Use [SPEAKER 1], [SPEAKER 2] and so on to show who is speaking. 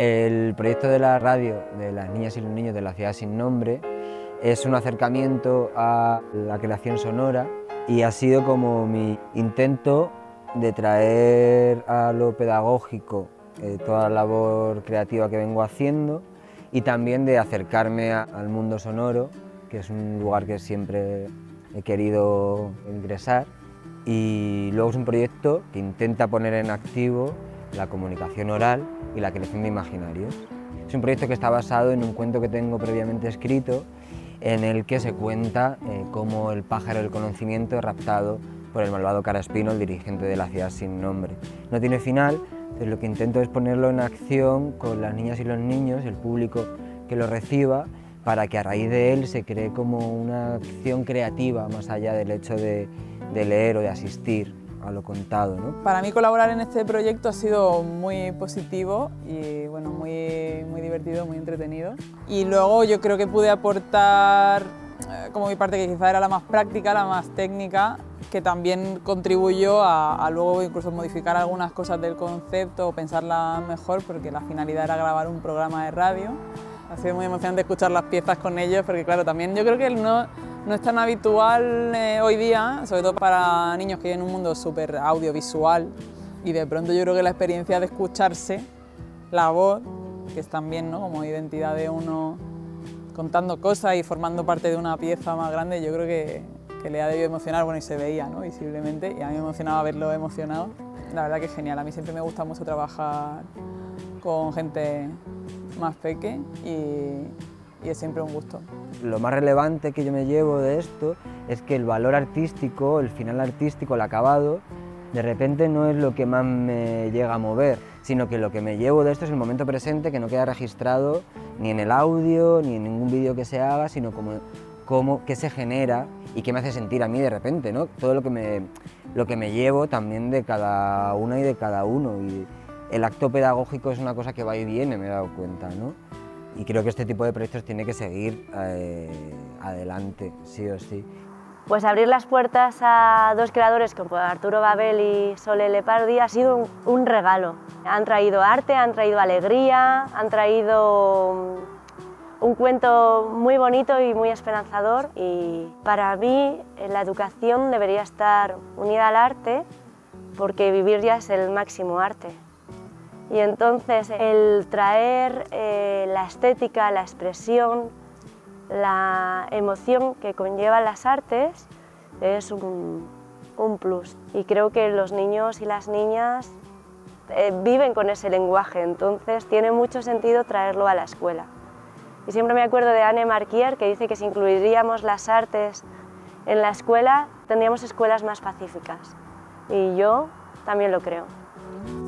[SPEAKER 1] El proyecto de la radio de las niñas y los niños de la ciudad sin nombre es un acercamiento a la creación sonora y ha sido como mi intento de traer a lo pedagógico toda la labor creativa que vengo haciendo y también de acercarme al mundo sonoro, que es un lugar que siempre he querido ingresar, y luego es un proyecto que intenta poner en activo la comunicación oral y la creación de imaginarios. Es un proyecto que está basado en un cuento que tengo previamente escrito, en el que se cuenta cómo el pájaro del conocimiento es raptado por el malvado Caraspino, el dirigente de la ciudad sin nombre. No tiene final, entonces lo que intento es ponerlo en acción con las niñas y los niños, el público que lo reciba, para que a raíz de él se cree como una acción creativa más allá del hecho de leer o de asistir a lo contado, ¿no?
[SPEAKER 2] Para mí colaborar en este proyecto ha sido muy positivo y bueno, muy divertido, muy entretenido. Y luego yo creo que pude aportar como mi parte, que quizá era la más práctica, la más técnica, que también contribuyó a luego incluso modificar algunas cosas del concepto o pensarlas mejor, porque la finalidad era grabar un programa de radio. Ha sido muy emocionante escuchar las piezas con ellos, porque claro, también yo creo que no es tan habitual hoy día, sobre todo para niños que viven en un mundo súper audiovisual, y de pronto yo creo que la experiencia de escucharse, la voz, que es también, ¿no?, como identidad de uno contando cosas y formando parte de una pieza más grande, yo creo que le ha debido emocionar, bueno, y se veía, ¿no?, visiblemente, y a mí me emocionaba verlo emocionado. La verdad que es genial, a mí siempre me gusta mucho trabajar con gente más peque y es siempre un gusto.
[SPEAKER 1] Lo más relevante que yo me llevo de esto es que el valor artístico, el final artístico, el acabado, de repente no es lo que más me llega a mover, sino que lo que me llevo de esto es el momento presente, que no queda registrado ni en el audio ni en ningún vídeo que se haga, sino como qué se genera y qué me hace sentir a mí de repente, ¿no? Todo lo que me llevo también de cada una y de cada uno. Y el acto pedagógico es una cosa que va y viene, me he dado cuenta, ¿no? Y creo que este tipo de proyectos tiene que seguir adelante, sí o sí.
[SPEAKER 3] Pues abrir las puertas a dos creadores como Arturo Babel y Sole Lepardi ha sido un regalo. Han traído arte, han traído alegría, han traído un cuento muy bonito y muy esperanzador, y para mí la educación debería estar unida al arte, porque vivir ya es el máximo arte. Y entonces el traer la estética, la expresión, la emoción que conllevan las artes es un plus. Y creo que los niños y las niñas viven con ese lenguaje, entonces tiene mucho sentido traerlo a la escuela. Y siempre me acuerdo de Anne Marquier, que dice que si incluiríamos las artes en la escuela, tendríamos escuelas más pacíficas. Y yo también lo creo.